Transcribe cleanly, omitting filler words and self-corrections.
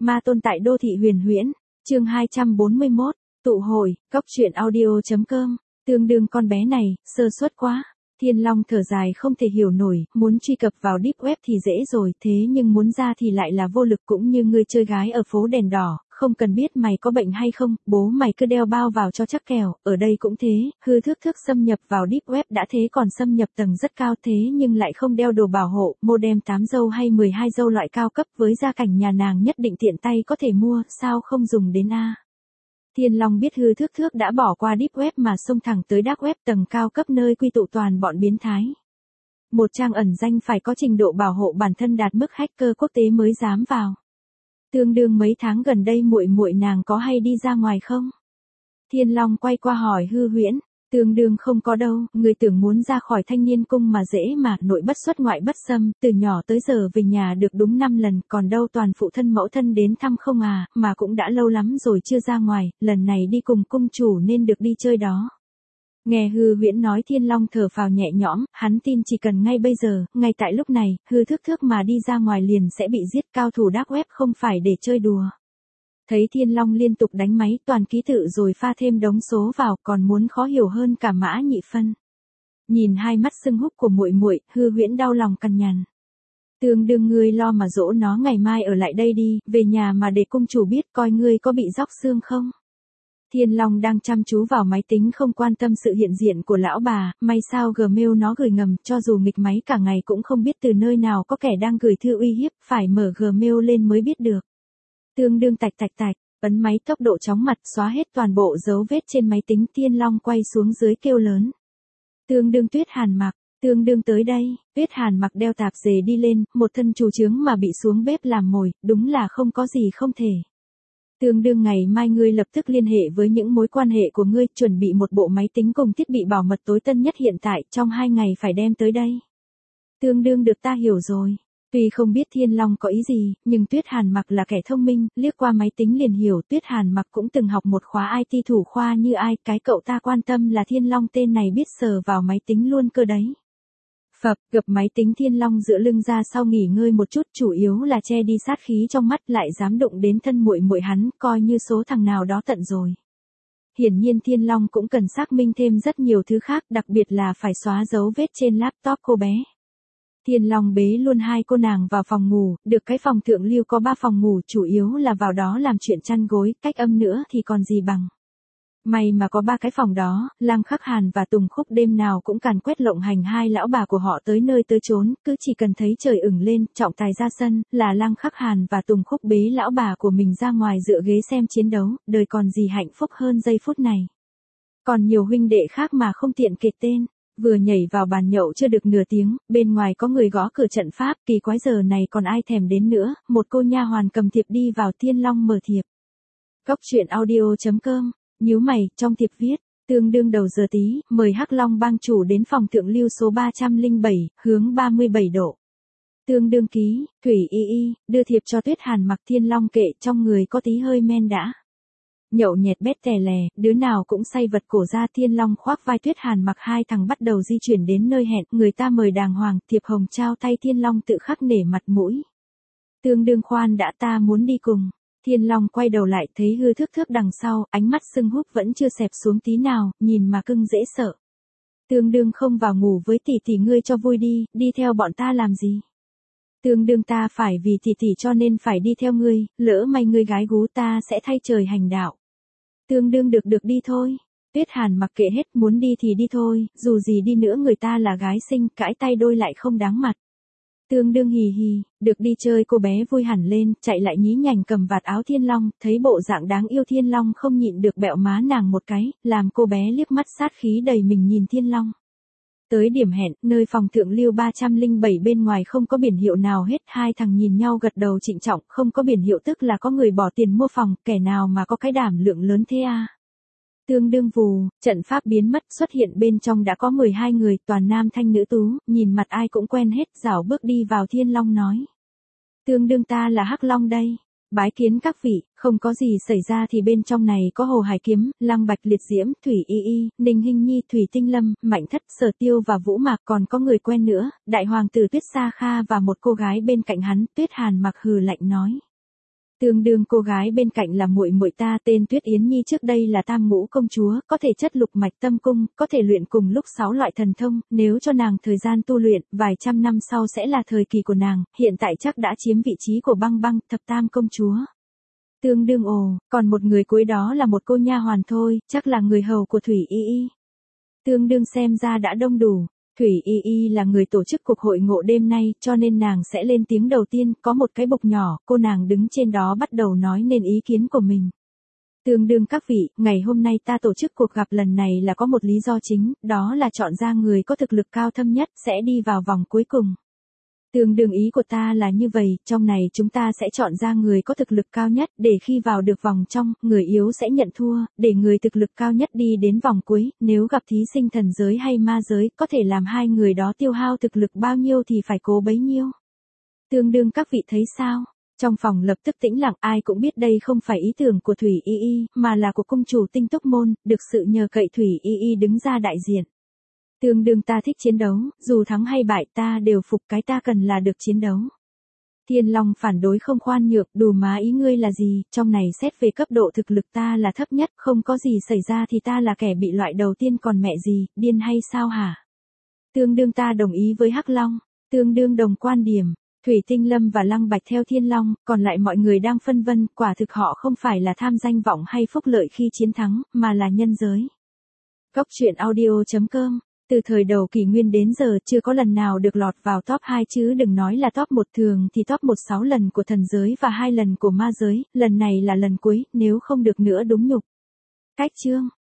Ma tôn tại đô thị huyền huyễn, chương 241, tụ hội, cóc truyện audio.com, tương đương con bé này, sơ suất quá. Thiên Long thở dài không thể hiểu nổi, muốn truy cập vào deep web thì dễ rồi, thế nhưng muốn ra thì lại là vô lực, cũng như người chơi gái ở phố đèn đỏ, không cần biết mày có bệnh hay không, bố mày cứ đeo bao vào cho chắc kèo, ở đây cũng thế, hư thức xâm nhập vào deep web đã thế còn xâm nhập tầng rất cao thế nhưng lại không đeo đồ bảo hộ, modem 8 dâu hay 12 dâu loại cao cấp với gia cảnh nhà nàng nhất định tiện tay có thể mua, sao không dùng đến a? Thiên Long biết hư thước đã bỏ qua deep web mà xông thẳng tới dark web tầng cao cấp nơi quy tụ toàn bọn biến thái. Một trang ẩn danh phải có trình độ bảo hộ bản thân đạt mức hacker quốc tế mới dám vào. Tương đương mấy tháng gần đây muội nàng có hay đi ra ngoài không? Thiên Long quay qua hỏi Hư Huyễn, tương đương không có đâu, người tưởng muốn ra khỏi Thanh Niên Cung mà dễ mà, nội bất xuất ngoại bất xâm, từ nhỏ tới giờ về nhà được đúng 5 lần, còn đâu toàn phụ thân mẫu thân đến thăm không à, mà cũng đã lâu lắm rồi chưa ra ngoài, lần này đi cùng cung chủ nên được đi chơi đó. Nghe Hư Huyễn nói Thiên Long thở phào nhẹ nhõm, hắn tin chỉ cần ngay bây giờ, ngay tại lúc này, hư thước mà đi ra ngoài liền sẽ bị giết, cao thủ dark web không phải để chơi đùa. Thấy Thiên Long liên tục đánh máy toàn ký tự rồi pha thêm đống số vào còn muốn khó hiểu hơn cả Mã Nhị Phân. Nhìn hai mắt sưng húp của muội, Hư Huyễn đau lòng cằn nhằn. Tương đương ngươi lo mà dỗ nó ngày mai ở lại đây đi, về nhà mà để cung chủ biết coi ngươi có bị róc xương không. Thiên Long đang chăm chú vào máy tính không quan tâm sự hiện diện của lão bà, may sao Gmail nó gửi ngầm, cho dù nghịch máy cả ngày cũng không biết từ nơi nào có kẻ đang gửi thư uy hiếp, phải mở Gmail lên mới biết được. Tương đương tạch, ấn máy tốc độ chóng mặt xóa hết toàn bộ dấu vết trên máy tính. Thiên Long quay xuống dưới kêu lớn. Tương đương Tuyết Hàn Mặc, tương đương tới đây. Tuyết Hàn Mặc đeo tạp dề đi lên, một thân chủ chướng mà bị xuống bếp làm mồi, đúng là không có gì không thể. Tương đương ngày mai ngươi lập tức liên hệ với những mối quan hệ của ngươi, chuẩn bị một bộ máy tính cùng thiết bị bảo mật tối tân nhất hiện tại, trong 2 ngày phải đem tới đây. Tương đương được ta hiểu rồi. Tuy không biết Thiên Long có ý gì, nhưng Tuyết Hàn Mặc là kẻ thông minh, liếc qua máy tính liền hiểu. Tuyết Hàn Mặc cũng từng học một khóa IT thủ khoa như ai, cái cậu ta quan tâm là Thiên Long tên này biết sờ vào máy tính luôn cơ đấy. Phập, gập máy tính Thiên Long dựa lưng ra sau nghỉ ngơi một chút, chủ yếu là che đi sát khí trong mắt, lại dám đụng đến thân muội hắn, coi như số thằng nào đó tận rồi. Hiển nhiên Thiên Long cũng cần xác minh thêm rất nhiều thứ khác, đặc biệt là phải xóa dấu vết trên laptop cô bé. Thiên Long bế luôn hai cô nàng vào phòng ngủ, được cái phòng thượng lưu có 3 phòng ngủ, chủ yếu là vào đó làm chuyện chăn gối, cách âm nữa thì còn gì bằng. May mà có 3 cái phòng đó, Lăng Khắc Hàn và Tùng Khúc đêm nào cũng càn quét lộng hành hai lão bà của họ tới nơi tới chốn, cứ chỉ cần thấy trời ửng lên, trọng tài ra sân, là Lăng Khắc Hàn và Tùng Khúc bế lão bà của mình ra ngoài dựa ghế xem chiến đấu, đời còn gì hạnh phúc hơn giây phút này. Còn nhiều huynh đệ khác mà không tiện kể tên. Vừa nhảy vào bàn nhậu chưa được nửa tiếng, bên ngoài có người gõ cửa trận pháp, kỳ quái giờ này còn ai thèm đến nữa, một cô nha hoàn cầm thiệp đi vào. Thiên Long mở thiệp. Cóc truyện audio.com, nhíu mày, trong thiệp viết, tương đương đầu giờ tí, mời Hắc Long bang chủ đến phòng thượng lưu số 307, hướng 37 độ. Tương đương ký, Thủy Y, đưa thiệp cho Tuyết Hàn Mặc. Thiên Long kệ, trong người có tí hơi men đã. Nhậu nhẹt bét tè lè, đứa nào cũng say vật cổ ra. Thiên Long khoác vai Tuyết Hàn Mặc, hai thằng bắt đầu di chuyển đến nơi hẹn, người ta mời đàng hoàng, thiệp hồng trao tay. Thiên Long tự khắc nể mặt mũi. Tương đương khoan đã, ta muốn đi cùng. Thiên Long quay đầu lại thấy hư thước đằng sau, ánh mắt sưng húp vẫn chưa xẹp xuống tí nào, nhìn mà cưng dễ sợ. Tương đương không vào ngủ với tỷ ngươi cho vui đi, đi theo bọn ta làm gì? Tương đương ta phải vì tỷ cho nên phải đi theo ngươi, lỡ may ngươi gái gú ta sẽ thay trời hành đạo. Tương đương được đi thôi. Tuyết Hàn Mặc kệ hết, muốn đi thì đi thôi, dù gì đi nữa người ta là gái xinh, cãi tay đôi lại không đáng mặt. Tương đương hì hì, được đi chơi cô bé vui hẳn lên, chạy lại nhí nhảnh cầm vạt áo Thiên Long, thấy bộ dạng đáng yêu Thiên Long không nhịn được bẹo má nàng một cái, làm cô bé liếc mắt sát khí đầy mình nhìn Thiên Long. Tới điểm hẹn, nơi phòng thượng lưu 307 bên ngoài không có biển hiệu nào hết, hai thằng nhìn nhau gật đầu trịnh trọng, không có biển hiệu tức là có người bỏ tiền mua phòng, kẻ nào mà có cái đảm lượng lớn thế à. Tương đương vù, trận pháp biến mất, xuất hiện bên trong đã có 12 người, toàn nam thanh nữ tú, nhìn mặt ai cũng quen hết, rảo bước đi vào. Thiên Long nói. Tương đương ta là Hắc Long đây. Bái kiến các vị, không có gì xảy ra thì bên trong này có Hồ Hải Kiếm, Lăng Bạch Liệt Diễm, Thủy Y, Ninh Hinh Nhi, Thủy Tinh Lâm, Mạnh Thất, Sở Tiêu và Vũ Mạc, còn có người quen nữa, đại hoàng tử Tuyết Sa Kha và một cô gái bên cạnh hắn. Tuyết Hàn Mặc hừ lạnh nói. Tương đương cô gái bên cạnh là muội muội ta tên Tuyết Yến Nhi trước đây là tam ngũ công chúa, có thể chất lục mạch tâm cung, có thể luyện cùng lúc 6 loại thần thông, nếu cho nàng thời gian tu luyện, vài trăm năm sau sẽ là thời kỳ của nàng, hiện tại chắc đã chiếm vị trí của băng băng, thập tam công chúa. Tương đương ồ, còn một người cuối đó là một cô nha hoàn thôi, chắc là người hầu của Thủy Y Y. Tương đương xem ra đã đông đủ. Thủy Y Y là người tổ chức cuộc hội ngộ đêm nay, cho nên nàng sẽ lên tiếng đầu tiên, có một cái bục nhỏ, cô nàng đứng trên đó bắt đầu nói nên ý kiến của mình. Tương đương các vị, ngày hôm nay ta tổ chức cuộc gặp lần này là có một lý do chính, đó là chọn ra người có thực lực cao thâm nhất, sẽ đi vào vòng cuối cùng. Tương đương ý của ta là như vậy, trong này chúng ta sẽ chọn ra người có thực lực cao nhất, để khi vào được vòng trong, người yếu sẽ nhận thua, để người thực lực cao nhất đi đến vòng cuối, nếu gặp thí sinh thần giới hay ma giới, có thể làm hai người đó tiêu hao thực lực bao nhiêu thì phải cố bấy nhiêu. Tương đương các vị thấy sao? Trong phòng lập tức tĩnh lặng, ai cũng biết đây không phải ý tưởng của Thủy Y Y, mà là của cung chủ Tinh Túc Môn, được sự nhờ cậy Thủy Y Y đứng ra đại diện. Tương đương ta thích chiến đấu, dù thắng hay bại ta đều phục, cái ta cần là được chiến đấu. Thiên Long phản đối không khoan nhượng, đù má ý ngươi là gì, trong này xét về cấp độ thực lực ta là thấp nhất, không có gì xảy ra thì ta là kẻ bị loại đầu tiên còn mẹ gì, điên hay sao hả? Tương đương ta đồng ý với Hắc Long, tương đương đồng quan điểm. Thủy Tinh Lâm và Lăng Bạch theo Thiên Long, còn lại mọi người đang phân vân, quả thực họ không phải là tham danh vọng hay phúc lợi khi chiến thắng, mà là nhân giới. Cốc truyện audio.com. Từ thời đầu kỷ nguyên đến giờ chưa có lần nào được lọt vào top 2 chứ đừng nói là top 1, thường thì top 1 6 lần của thần giới và 2 lần của ma giới, lần này là lần cuối, nếu không được nữa đúng nhục. Cách chương